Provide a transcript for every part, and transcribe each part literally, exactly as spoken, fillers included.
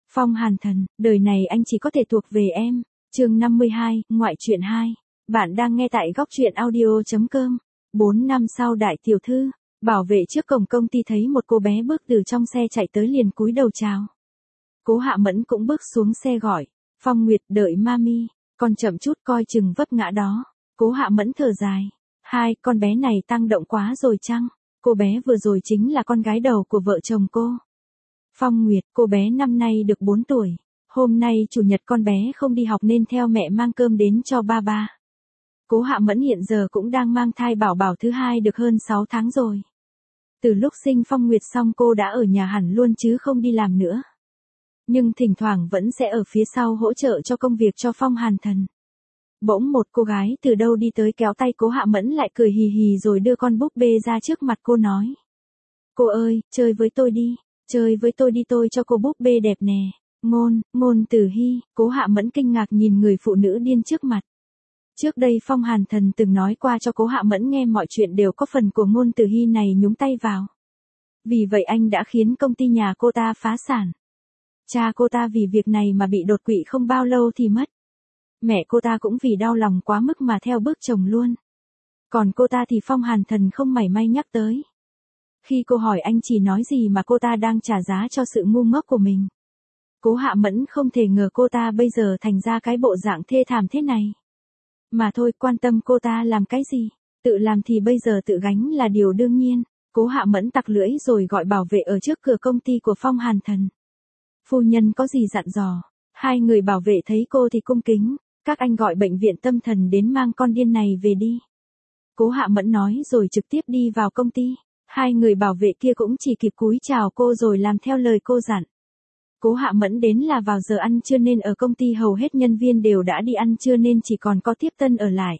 Phong Hàn Thần, đời này anh chỉ có thể thuộc về em. Chương năm mươi hai, ngoại truyện hai. Bạn đang nghe tại góc truyện audio chấm com. Bốn năm sau đại tiểu thư, bảo vệ trước cổng công ty thấy một cô bé bước từ trong xe chạy tới liền cúi đầu chào. Cố Hạ Mẫn cũng bước xuống xe gọi, Phong Nguyệt đợi mami, con chậm chút coi chừng vấp ngã đó. Cố Hạ Mẫn thở dài, hai, con bé này tăng động quá rồi chăng? Cô bé vừa rồi chính là con gái đầu của vợ chồng cô. Phong Nguyệt, cô bé năm nay được bốn tuổi, hôm nay chủ nhật con bé không đi học nên theo mẹ mang cơm đến cho ba ba. Cố Hạ Mẫn hiện giờ cũng đang mang thai bảo bảo thứ hai được hơn sáu tháng rồi. Từ lúc sinh Phong Nguyệt xong cô đã ở nhà hẳn luôn chứ không đi làm nữa. Nhưng thỉnh thoảng vẫn sẽ ở phía sau hỗ trợ cho công việc cho Phong Hàn Thần. Bỗng một cô gái từ đâu đi tới kéo tay Cố Hạ Mẫn lại cười hì hì rồi đưa con búp bê ra trước mặt cô nói. Cô ơi, chơi với tôi đi, chơi với tôi đi tôi cho cô búp bê đẹp nè. Ngôn, Ngôn Tử Hy, Cố Hạ Mẫn kinh ngạc nhìn người phụ nữ điên trước mặt. Trước đây Phong Hàn Thần từng nói qua cho Cố Hạ Mẫn nghe mọi chuyện đều có phần của Ngôn Tử Hy này nhúng tay vào. Vì vậy anh đã khiến công ty nhà cô ta phá sản. Cha cô ta vì việc này mà bị đột quỵ không bao lâu thì mất. Mẹ cô ta cũng vì đau lòng quá mức mà theo bước chồng luôn. Còn cô ta thì Phong Hàn Thần không mảy may nhắc tới. Khi cô hỏi anh chỉ nói gì mà cô ta đang trả giá cho sự ngu ngốc của mình. Cố Hạ Mẫn không thể ngờ cô ta bây giờ thành ra cái bộ dạng thê thảm thế này. Mà thôi, quan tâm cô ta làm cái gì, tự làm thì bây giờ tự gánh là điều đương nhiên. Cố Hạ Mẫn tặc lưỡi rồi gọi bảo vệ ở trước cửa công ty của Phong Hàn Thần. Phu nhân có gì dặn dò? Hai người bảo vệ thấy cô thì cung kính, các anh gọi bệnh viện tâm thần đến mang con điên này về đi. Cố Hạ Mẫn nói rồi trực tiếp đi vào công ty. Hai người bảo vệ kia cũng chỉ kịp cúi chào cô rồi làm theo lời cô dặn. Cố Hạ Mẫn đến là vào giờ ăn trưa nên ở công ty hầu hết nhân viên đều đã đi ăn trưa nên chỉ còn có tiếp tân ở lại.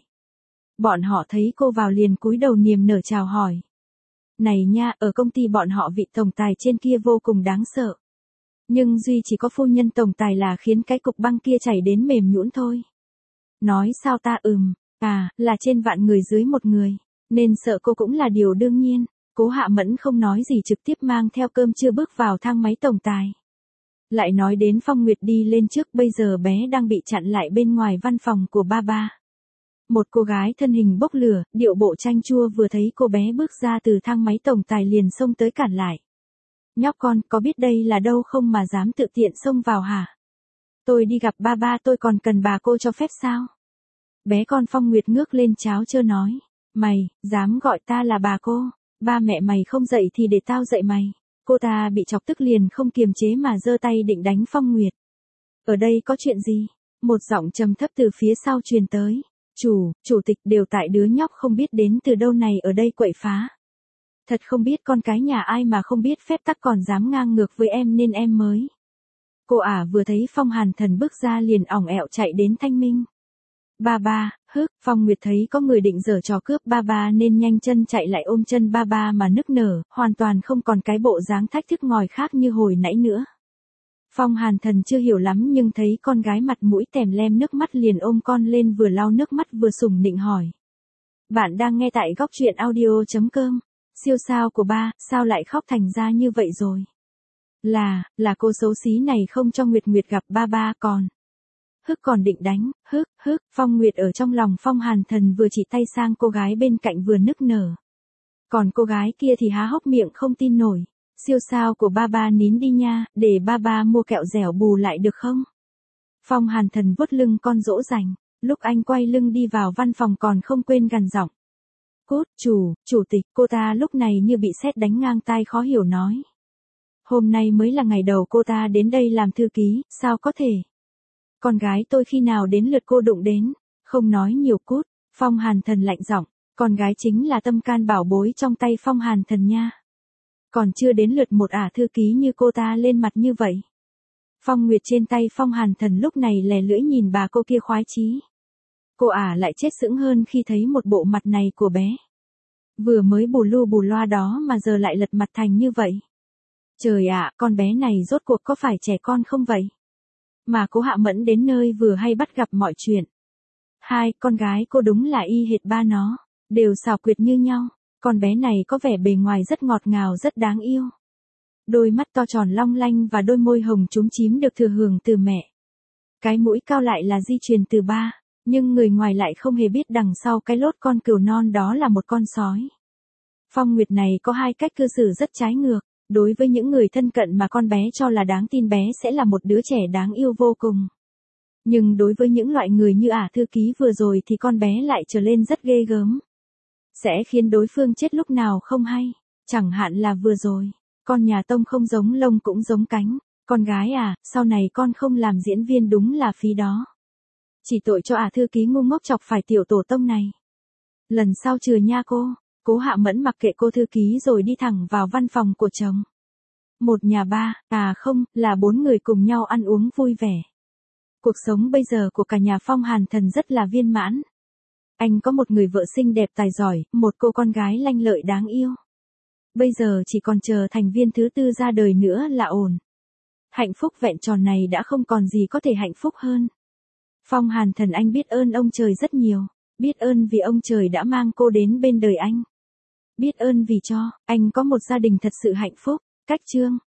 Bọn họ thấy cô vào liền cúi đầu niềm nở chào hỏi. Này nha, ở công ty bọn họ vị tổng tài trên kia vô cùng đáng sợ. Nhưng duy chỉ có phu nhân tổng tài là khiến cái cục băng kia chảy đến mềm nhũn thôi. Nói sao ta ừm, à, là trên vạn người dưới một người, nên sợ cô cũng là điều đương nhiên. Cố Hạ Mẫn không nói gì trực tiếp mang theo cơm trưa bước vào thang máy tổng tài. Lại nói đến Phong Nguyệt đi lên trước, bây giờ bé đang bị chặn lại bên ngoài văn phòng của ba ba. Một cô gái thân hình bốc lửa, điệu bộ chanh chua vừa thấy cô bé bước ra từ thang máy tổng tài liền xông tới cản lại. Nhóc con, có biết đây là đâu không mà dám tự tiện xông vào hả? Tôi đi gặp ba ba tôi còn cần bà cô cho phép sao? Bé con Phong Nguyệt ngước lên cháo chơ nói. Mày, dám gọi ta là bà cô? Ba mẹ mày không dậy thì để tao dậy mày. Cô ta bị chọc tức liền không kiềm chế mà giơ tay định đánh Phong Nguyệt. Ở đây có chuyện gì? Một giọng trầm thấp từ phía sau truyền tới. Chủ, chủ tịch đều tại đứa nhóc không biết đến từ đâu này ở đây quậy phá. Thật không biết con cái nhà ai mà không biết phép tắc còn dám ngang ngược với em nên em mới. Cô ả vừa thấy Phong Hàn Thần bước ra liền ỏng ẹo chạy đến thanh minh. Ba ba, hức, Phong Nguyệt thấy có người định giở trò cướp ba ba nên nhanh chân chạy lại ôm chân ba ba mà nức nở, hoàn toàn không còn cái bộ dáng thách thức ngòi khác như hồi nãy nữa. Phong Hàn Thần chưa hiểu lắm nhưng thấy con gái mặt mũi tèm lem nước mắt liền ôm con lên vừa lau nước mắt vừa sủng nịnh hỏi. Bạn đang nghe tại góc truyện audio chấm com. Siêu sao của ba, sao lại khóc thành ra như vậy rồi? Là, là cô xấu xí này không cho Nguyệt Nguyệt gặp ba ba còn. Hức còn định đánh, hức, hức, Phong Nguyệt ở trong lòng Phong Hàn Thần vừa chỉ tay sang cô gái bên cạnh vừa nức nở. Còn cô gái kia thì há hốc miệng không tin nổi. Siêu sao của ba ba nín đi nha, để ba ba mua kẹo dẻo bù lại được không? Phong Hàn Thần vuốt lưng con dỗ dành, lúc anh quay lưng đi vào văn phòng còn không quên gằn giọng. Cút, chủ, chủ tịch, cô ta lúc này như bị sét đánh ngang tai khó hiểu nói. Hôm nay mới là ngày đầu cô ta đến đây làm thư ký, sao có thể? Con gái tôi khi nào đến lượt cô đụng đến, không nói nhiều cút, Phong Hàn Thần lạnh giọng, con gái chính là tâm can bảo bối trong tay Phong Hàn Thần nha. Còn chưa đến lượt một ả thư ký như cô ta lên mặt như vậy. Phong Nguyệt trên tay Phong Hàn Thần lúc này lè lưỡi nhìn bà cô kia khoái chí. Cô ả lại chết sững hơn khi thấy một bộ mặt này của bé. Vừa mới bù lu bù loa đó mà giờ lại lật mặt thành như vậy. Trời ạ, con bé này rốt cuộc có phải trẻ con không vậy? Mà Cố Hạ Mẫn đến nơi vừa hay bắt gặp mọi chuyện. Hai, con gái cô đúng là y hệt ba nó, đều xảo quyệt như nhau. Con bé này có vẻ bề ngoài rất ngọt ngào rất đáng yêu. Đôi mắt to tròn long lanh và đôi môi hồng chúm chím được thừa hưởng từ mẹ. Cái mũi cao lại là di truyền từ ba, nhưng người ngoài lại không hề biết đằng sau cái lốt con cừu non đó là một con sói. Phong Nguyệt này có hai cách cư xử rất trái ngược. Đối với những người thân cận mà con bé cho là đáng tin bé sẽ là một đứa trẻ đáng yêu vô cùng. Nhưng đối với những loại người như ả thư ký vừa rồi thì con bé lại trở lên rất ghê gớm. Sẽ khiến đối phương chết lúc nào không hay. Chẳng hạn là vừa rồi, con nhà Tông không giống lông cũng giống cánh. Con gái à, sau này con không làm diễn viên đúng là phí đó. Chỉ tội cho ả thư ký ngu ngốc chọc phải tiểu tổ tông này. Lần sau chừa nha cô. Cố Hạ Mẫn mặc kệ cô thư ký rồi đi thẳng vào văn phòng của chồng. Một nhà ba, à không, là bốn người cùng nhau ăn uống vui vẻ. Cuộc sống bây giờ của cả nhà Phong Hàn Thần rất là viên mãn. Anh có một người vợ xinh đẹp tài giỏi, một cô con gái lanh lợi đáng yêu. Bây giờ chỉ còn chờ thành viên thứ tư ra đời nữa là ổn. Hạnh phúc vẹn tròn này đã không còn gì có thể hạnh phúc hơn. Phong Hàn Thần anh biết ơn ông trời rất nhiều. Biết ơn vì ông trời đã mang cô đến bên đời anh. Biết ơn vì cho anh có một gia đình thật sự hạnh phúc. Cách chương